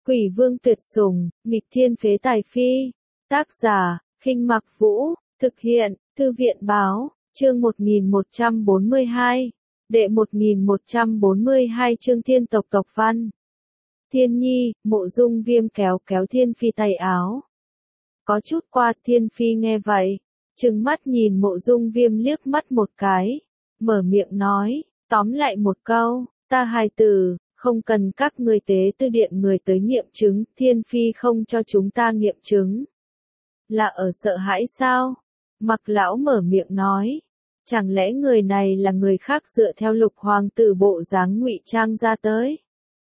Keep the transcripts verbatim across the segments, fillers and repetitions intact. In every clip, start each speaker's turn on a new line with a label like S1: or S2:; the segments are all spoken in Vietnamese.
S1: Quỷ vương tuyệt sủng, nghịch thiên phế tài phi. Tác giả, Khinh Mặc Vũ, thực hiện, Thư viện Báo, chương một nghìn một trăm bốn mươi hai, đệ một nghìn một trăm bốn mươi hai chương thiên tộc tộc văn. Thiên nhi, Mộ Dung Viêm kéo kéo Thiên Phi tay áo. Có chút qua, Thiên Phi nghe vậy, trừng mắt nhìn Mộ Dung Viêm liếc mắt một cái, mở miệng nói, tóm lại một câu, ta hài tử, không cần các ngươi tế tư điện người tới nghiệm chứng, Thiên Phi không cho chúng ta nghiệm chứng. Là ở sợ hãi sao? Mặc lão mở miệng nói, chẳng lẽ người này là người khác dựa theo Lục hoàng tử bộ dáng ngụy trang ra tới?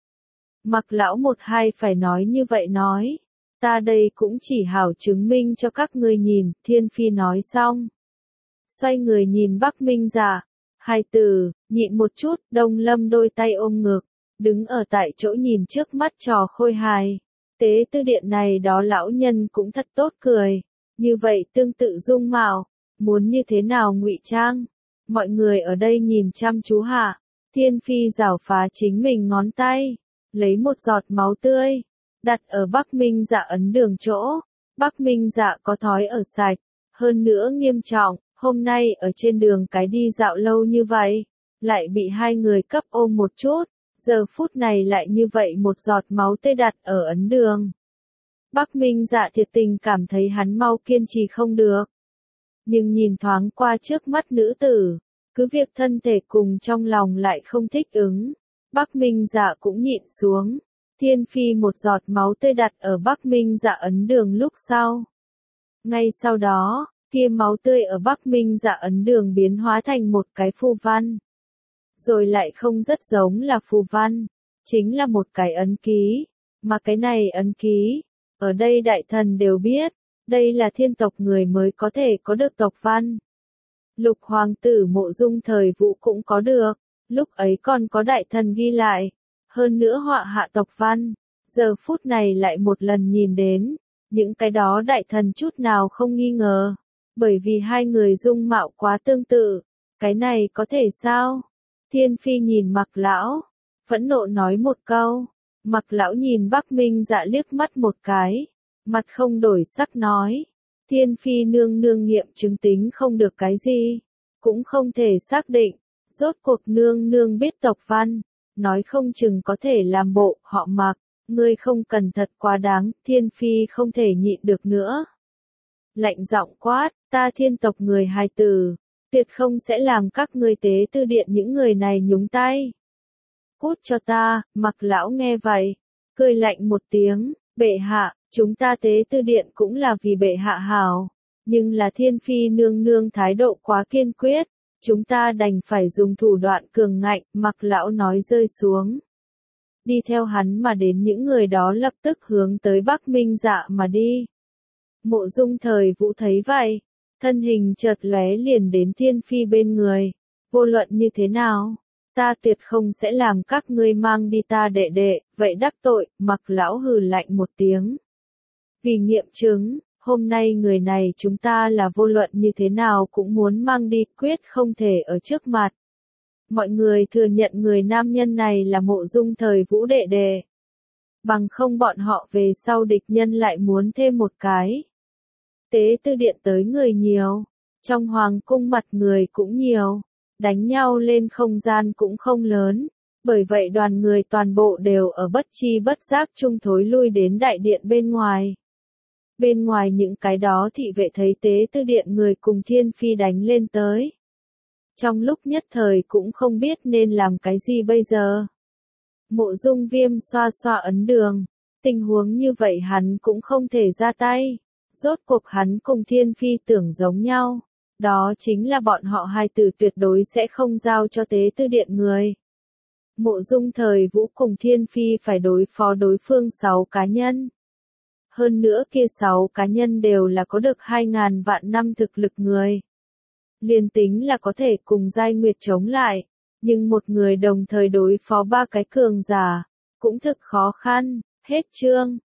S1: Mặc lão một hai phải nói như vậy nói, ta đây cũng chỉ hảo chứng minh cho các ngươi nhìn, Thiên Phi nói xong. Xoay người nhìn Bắc Minh Dạ, hai tử, nhịn một chút, Đông Lâm đôi tay ôm ngực, đứng ở tại chỗ nhìn trước mắt trò khôi hài. Tế tư điện này đó lão nhân cũng thật tốt cười, như vậy tương tự dung mạo, muốn như thế nào ngụy trang. Mọi người ở đây nhìn chăm chú hạ, Thiên Phi giảo phá chính mình ngón tay, lấy một giọt máu tươi, đặt ở Bắc Minh Dạ ấn đường chỗ. Bắc Minh Dạ có thói ở sạch, hơn nữa nghiêm trọng, hôm nay ở trên đường cái đi dạo lâu như vậy, lại bị hai người cấp ôm một chút, giờ phút này lại như vậy một giọt máu tươi đặt ở ấn đường. Bắc Minh Dạ thiệt tình cảm thấy hắn mau kiên trì không được. Nhưng nhìn thoáng qua trước mắt nữ tử, cứ việc thân thể cùng trong lòng lại không thích ứng, Bắc Minh Dạ cũng nhịn xuống. Thiên Phi một giọt máu tươi đặt ở Bắc Minh Dạ ấn đường lúc sau. Ngay sau đó, kia máu tươi ở Bắc Minh Dạ ấn đường biến hóa thành một cái phù văn. Rồi lại không rất giống là phù văn, chính là một cái ấn ký, mà cái này ấn ký, ở đây đại thần đều biết, đây là thiên tộc người mới có thể có được tộc văn. Lục hoàng tử Mộ Dung thời Vũ cũng có được, lúc ấy còn có đại thần ghi lại, hơn nữa họa hạ tộc văn, giờ phút này lại một lần nhìn đến, những cái đó đại thần chút nào không nghi ngờ, bởi vì hai người dung mạo quá tương tự, cái này có thể sao? Thiên Phi nhìn Mặc lão, phẫn nộ nói một câu, Mặc lão nhìn Bắc Minh Dạ liếc mắt một cái, mặt không đổi sắc nói, Thiên Phi nương nương nghiệm chứng tính không được cái gì, cũng không thể xác định, rốt cuộc nương nương biết tộc văn, nói không chừng có thể làm bộ họ Mặc, ngươi không cần thật quá đáng, Thiên Phi không thể nhịn được nữa. Lạnh giọng quát, ta thiên tộc người hài tử, tuyệt không sẽ làm các ngươi tế tư điện những người này nhúng tay. Cút cho ta, Mặc lão nghe vậy, cười lạnh một tiếng, bệ hạ, chúng ta tế tư điện cũng là vì bệ hạ hảo, nhưng là Thiên Phi nương nương thái độ quá kiên quyết, chúng ta đành phải dùng thủ đoạn cường ngạnh, Mặc lão nói rơi xuống. Đi theo hắn mà đến những người đó lập tức hướng tới Bắc Minh Dạ mà đi. Mộ Dung thời Vũ thấy vậy, thân hình chợt lóe liền đến Thiên Phi bên người, vô luận như thế nào, ta tuyệt không sẽ làm các ngươi mang đi ta đệ đệ, vậy đắc tội, Mặc lão hừ lạnh một tiếng. Vì nghiệm chứng, hôm nay người này chúng ta là vô luận như thế nào cũng muốn mang đi, quyết không thể ở trước mặt. Mọi người thừa nhận người nam nhân này là Mộ Dung thời Vũ đệ đệ. Bằng không bọn họ về sau địch nhân lại muốn thêm một cái. Tế tư điện tới người nhiều, trong hoàng cung mặt người cũng nhiều, đánh nhau lên không gian cũng không lớn, bởi vậy đoàn người toàn bộ đều ở bất chi bất giác chung thối lui đến đại điện bên ngoài. Bên ngoài những cái đó thị vệ thấy tế tư điện người cùng Thiên Phi đánh lên tới. Trong lúc nhất thời cũng không biết nên làm cái gì bây giờ. Mộ Dung Viêm xoa xoa ấn đường, tình huống như vậy hắn cũng không thể ra tay. Rốt cuộc hắn cùng Thiên Phi tưởng giống nhau, đó chính là bọn họ hai tử tuyệt đối sẽ không giao cho tế tư điện người. Mộ Dung thời Vũ cùng Thiên Phi phải đối phó đối phương sáu cá nhân. Hơn nữa kia sáu cá nhân đều là có được hai ngàn vạn năm thực lực người. Liên tính là có thể cùng Giai Nguyệt chống lại, nhưng một người đồng thời đối phó ba cái cường giả, cũng thực khó khăn, hết chương.